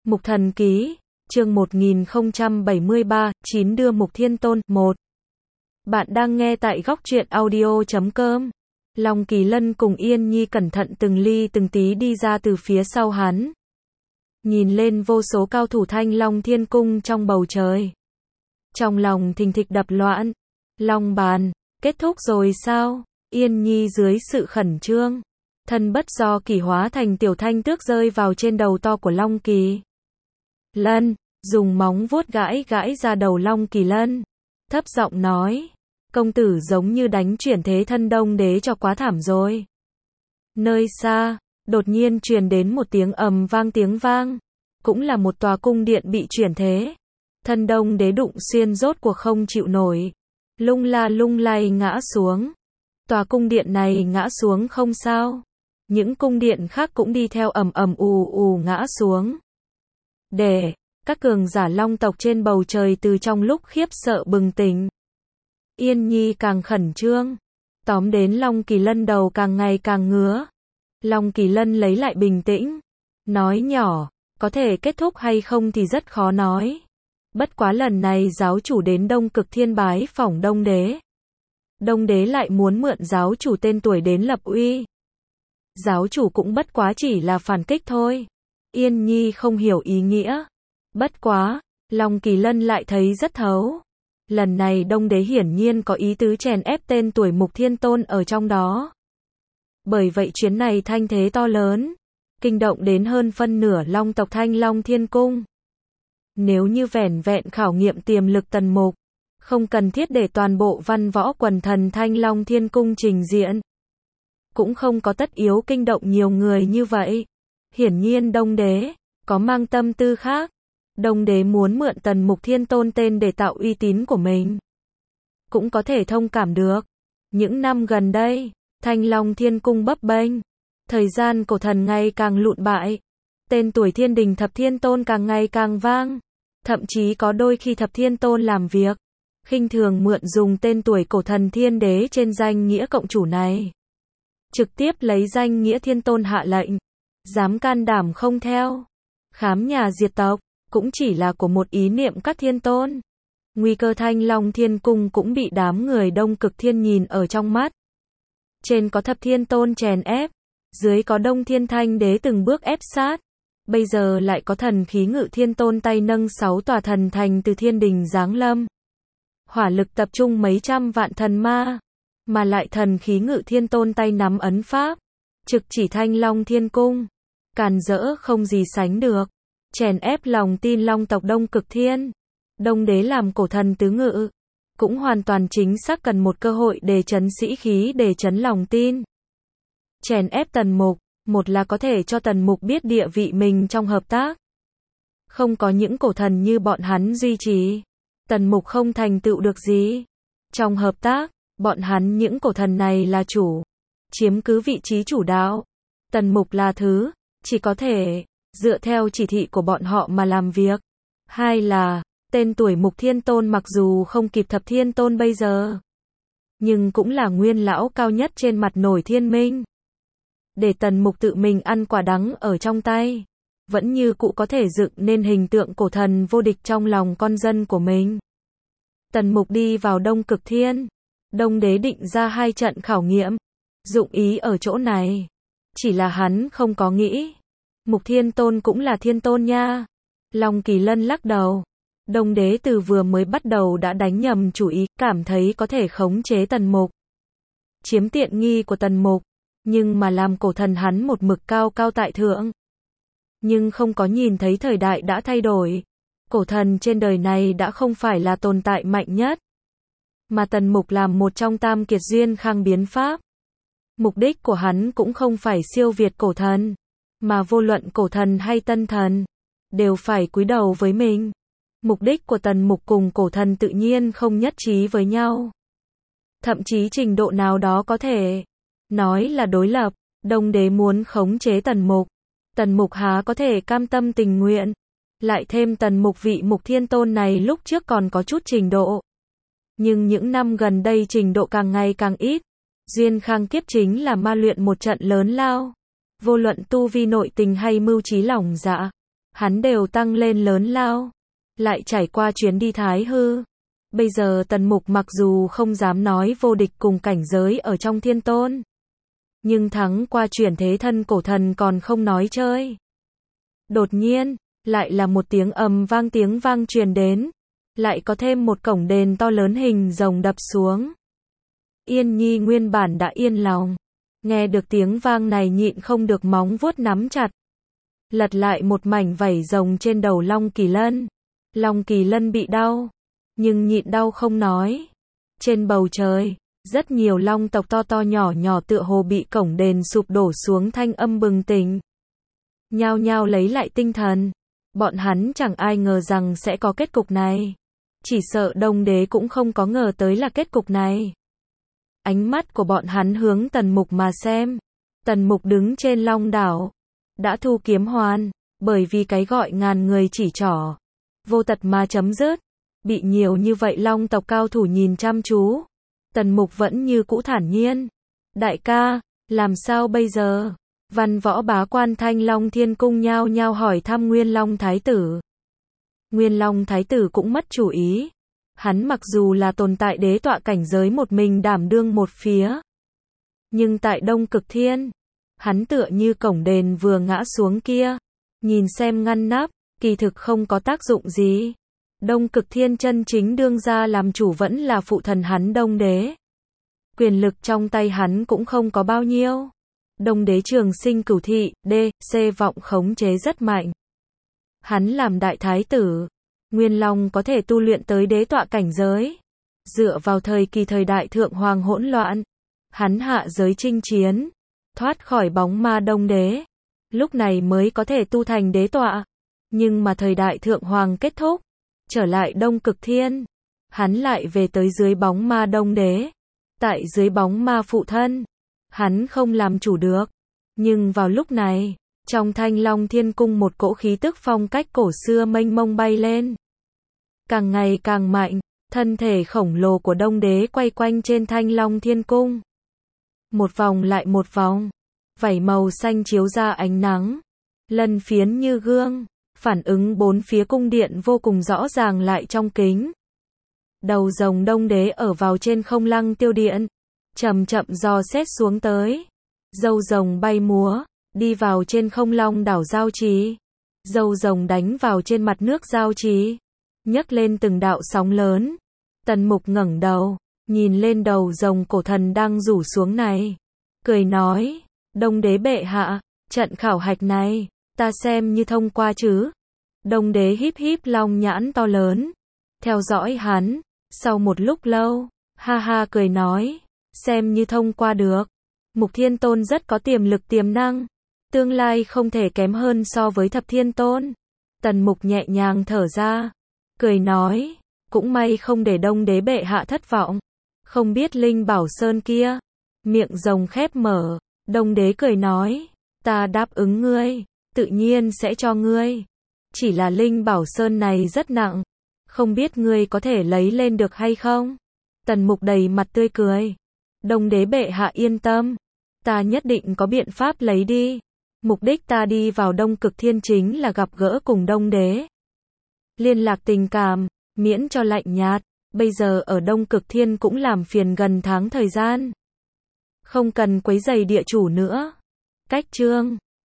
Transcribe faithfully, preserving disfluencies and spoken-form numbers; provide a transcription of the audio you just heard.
Mục Thần Ký, chương một nghìn không trăm bảy mươi ba, chín đưa Mục Thiên Tôn, một. Bạn đang nghe tại góc truyện audio chấm com. Long Kỳ Lân cùng Yên Nhi cẩn thận từng ly từng tí đi ra từ phía sau hắn. Nhìn lên vô số cao thủ Thanh Long Thiên Cung trong bầu trời. Trong lòng thình thịch đập loạn. Long bàn, kết thúc rồi sao? Yên Nhi dưới sự khẩn trương. Thân bất do kỳ hóa thành tiểu thanh tước rơi vào trên đầu to của Long Kỳ Lân, dùng móng vuốt gãi gãi ra đầu Long Kỳ Lân. Thấp giọng nói, công tử giống như đánh chuyển thế thân Đông Đế cho quá thảm rồi. Nơi xa, đột nhiên truyền đến một tiếng ầm vang tiếng vang. Cũng là một tòa cung điện bị chuyển thế. Thân Đông Đế đụng xuyên rốt cuộc không chịu nổi. Lung la lung lay ngã xuống. Tòa cung điện này ngã xuống không sao. Những cung điện khác cũng đi theo ầm ầm ù ù ngã xuống. Để các cường giả long tộc trên bầu trời từ trong lúc khiếp sợ bừng tỉnh. Yên Nhi càng khẩn trương. Tóm đến Long Kỳ Lân đầu càng ngày càng ngứa. Long Kỳ Lân lấy lại bình tĩnh. Nói nhỏ, có thể kết thúc hay không thì rất khó nói. Bất quá lần này giáo chủ đến Đông Cực Thiên bái phỏng Đông Đế. Đông Đế lại muốn mượn giáo chủ tên tuổi đến lập uy. Giáo chủ cũng bất quá chỉ là phản kích thôi. Yên Nhi không hiểu ý nghĩa. Bất quá, Long Kỳ Lân lại thấy rất thấu. Lần này Đông Đế hiển nhiên có ý tứ chèn ép tên tuổi Mục Thiên Tôn ở trong đó. Bởi vậy chuyến này thanh thế to lớn, kinh động đến hơn phân nửa Long tộc Thanh Long Thiên Cung. Nếu như vẻn vẹn khảo nghiệm tiềm lực Tần Mục, không cần thiết để toàn bộ văn võ quần thần Thanh Long Thiên Cung trình diện. Cũng không có tất yếu kinh động nhiều người như vậy. Hiển nhiên Đông Đế có mang tâm tư khác. Đông Đế muốn mượn Tần Mục Thiên Tôn tên để tạo uy tín của mình. Cũng có thể thông cảm được. Những năm gần đây, Thanh Long Thiên Cung bấp bênh. Thời gian cổ thần ngày càng lụn bại. Tên tuổi Thiên Đình Thập Thiên Tôn càng ngày càng vang. Thậm chí có đôi khi Thập Thiên Tôn làm việc khinh thường mượn dùng tên tuổi cổ thần Thiên Đế trên danh nghĩa cộng chủ này. Trực tiếp lấy danh nghĩa Thiên Tôn hạ lệnh. Dám can đảm không theo. Khám nhà diệt tộc. Cũng chỉ là của một ý niệm các thiên tôn. Nguy cơ Thanh Long Thiên Cung cũng bị đám người Đông Cực Thiên nhìn ở trong mắt. Trên có Thập Thiên Tôn chèn ép. Dưới có Đông Thiên Thanh Đế từng bước ép sát. Bây giờ lại có thần khí Ngự Thiên Tôn tay nâng sáu tòa thần thành từ thiên đình giáng lâm. Hỏa lực tập trung mấy trăm vạn thần ma. Mà lại thần khí Ngự Thiên Tôn tay nắm ấn pháp. Trực chỉ Thanh Long Thiên Cung. Càn rỡ không gì sánh được. Chèn ép lòng tin Long tộc Đông Cực Thiên. Đông Đế làm cổ thần tứ ngự. Cũng hoàn toàn chính xác cần một cơ hội để trấn sĩ khí, để trấn lòng tin. Chèn ép Tần Mục. Một là có thể cho Tần Mục biết địa vị mình trong hợp tác. Không có những cổ thần như bọn hắn duy trì. Tần Mục không thành tựu được gì. Trong hợp tác, bọn hắn những cổ thần này là chủ. Chiếm cứ vị trí chủ đạo. Tần Mục là thứ. Chỉ có thể dựa theo chỉ thị của bọn họ mà làm việc. Hai là, tên tuổi Mục Thiên Tôn mặc dù không kịp Thập Thiên Tôn bây giờ. Nhưng cũng là nguyên lão cao nhất trên mặt nổi thiên minh. Để Tần Mục tự mình ăn quả đắng ở trong tay. Vẫn như cũ có thể dựng nên hình tượng cổ thần vô địch trong lòng con dân của mình. Tần Mục đi vào Đông Cực Thiên. Đông Đế định ra hai trận khảo nghiệm. Dụng ý ở chỗ này. Chỉ là hắn không có nghĩ. Mục Thiên Tôn cũng là Thiên Tôn nha. Long Kỳ Lân lắc đầu. Đông Đế từ vừa mới bắt đầu đã đánh nhầm chủ ý, cảm thấy có thể khống chế Tần Mục. Chiếm tiện nghi của Tần Mục. Nhưng mà làm cổ thần hắn một mực cao cao tại thượng. Nhưng không có nhìn thấy thời đại đã thay đổi. Cổ thần trên đời này đã không phải là tồn tại mạnh nhất. Mà Tần Mục làm một trong tam kiệt duyên khang biến pháp. Mục đích của hắn cũng không phải siêu việt cổ thần. Mà vô luận cổ thần hay tân thần. Đều phải cúi đầu với mình. Mục đích của Tần Mục cùng cổ thần tự nhiên không nhất trí với nhau. Thậm chí trình độ nào đó có thể nói là đối lập. Đông Đế muốn khống chế Tần Mục. Tần Mục há có thể cam tâm tình nguyện. Lại thêm Tần Mục vị Mục Thiên Tôn này lúc trước còn có chút trình độ. Nhưng những năm gần đây trình độ càng ngày càng ít. Duyên khang kiếp chính là ma luyện một trận lớn lao. Vô luận tu vi nội tình hay mưu trí lòng dạ. hắn đều tăng lên lớn lao. Lại trải qua chuyến đi Thái Hư. Bây giờ Tần Mục mặc dù không dám nói vô địch cùng cảnh giới ở trong thiên tôn. Nhưng thắng qua chuyển thế thân cổ thần còn không nói chơi. Đột nhiên, lại là một tiếng ầm vang tiếng vang truyền đến. Lại có thêm một cổng đền to lớn hình rồng đập xuống. Yên Nhi nguyên bản đã yên lòng. Nghe được tiếng vang này nhịn không được móng vuốt nắm chặt. Lật lại một mảnh vảy rồng trên đầu Long Kỳ Lân. Long Kỳ Lân bị đau. Nhưng nhịn đau không nói. Trên bầu trời, rất nhiều long tộc to to nhỏ nhỏ tựa hồ bị cổng đền sụp đổ xuống thanh âm bừng tỉnh. Nhao nhao lấy lại tinh thần. Bọn hắn chẳng ai ngờ rằng sẽ có kết cục này. Chỉ sợ Đông Đế cũng không có ngờ tới là kết cục này. Ánh mắt của bọn hắn hướng Tần Mục mà xem. Tần Mục đứng trên long đảo. Đã thu kiếm hoàn. Bởi vì cái gọi ngàn người chỉ trỏ. Vô tật mà chấm dứt. Bị nhiều như vậy long tộc cao thủ nhìn chăm chú. Tần Mục vẫn như cũ thản nhiên. Đại ca, làm sao bây giờ? Văn võ bá quan Thanh Long Thiên Cung nhao nhao hỏi thăm Nguyên Long Thái Tử. Nguyên Long Thái Tử cũng mất chủ ý. Hắn mặc dù là tồn tại đế tọa cảnh giới một mình đảm đương một phía. Nhưng tại Đông Cực Thiên, hắn tựa như cổng đền vừa ngã xuống kia. Nhìn xem ngăn nắp, kỳ thực không có tác dụng gì. Đông Cực Thiên chân chính đương ra làm chủ vẫn là phụ thần hắn Đông Đế. Quyền lực trong tay hắn cũng không có bao nhiêu. Đông Đế Trường Sinh Cửu Thị, D, C vọng khống chế rất mạnh. Hắn làm đại thái tử. Nguyên Long có thể tu luyện tới đế tọa cảnh giới. Dựa vào thời kỳ thời đại thượng hoàng hỗn loạn. Hắn hạ giới chinh chiến. Thoát khỏi bóng ma Đông Đế. Lúc này mới có thể tu thành đế tọa. Nhưng mà thời đại thượng hoàng kết thúc. Trở lại Đông Cực Thiên. Hắn lại về tới dưới bóng ma Đông Đế. Tại dưới bóng ma phụ thân. Hắn không làm chủ được. Nhưng vào lúc này, trong Thanh Long Thiên Cung một cỗ khí tức phong cách cổ xưa mênh mông bay lên. Càng ngày càng mạnh, thân thể khổng lồ của Đông Đế quay quanh trên Thanh Long Thiên Cung. Một vòng lại một vòng, vảy màu xanh chiếu ra ánh nắng. Lân phiến như gương, phản ứng bốn phía cung điện vô cùng rõ ràng lại trong kính. Đầu rồng Đông Đế ở vào trên không lăng tiêu điện. Chậm chậm dò xét xuống tới. Dâu rồng bay múa, đi vào trên không long đảo giao trì. Dâu rồng đánh vào trên mặt nước giao trì. Nhấc lên từng đạo sóng lớn. Tần Mục ngẩng đầu, nhìn lên đầu rồng cổ thần đang rủ xuống này. Cười nói, Đông Đế bệ hạ, trận khảo hạch này, ta xem như thông qua chứ. Đông Đế híp híp long nhãn to lớn. Theo dõi hắn, sau một lúc lâu, ha ha cười nói. Xem như thông qua được. Mục Thiên Tôn rất có tiềm lực tiềm năng. Tương lai không thể kém hơn so với Thập Thiên Tôn. Tần Mục nhẹ nhàng thở ra. Cười nói. Cũng may không để Đông Đế bệ hạ thất vọng. Không biết Linh Bảo Sơn kia. Miệng rồng khép mở. Đông Đế cười nói. Ta đáp ứng ngươi. Tự nhiên sẽ cho ngươi. Chỉ là Linh Bảo Sơn này rất nặng. Không biết ngươi có thể lấy lên được hay không? Tần Mục đầy mặt tươi cười. Đông Đế bệ hạ yên tâm. Ta nhất định có biện pháp lấy đi. Mục đích ta đi vào Đông Cực Thiên chính là gặp gỡ cùng Đông Đế. Liên lạc tình cảm, miễn cho lạnh nhạt. Bây giờ ở Đông Cực Thiên cũng làm phiền gần tháng thời gian. Không cần quấy rầy địa chủ nữa. Cách chương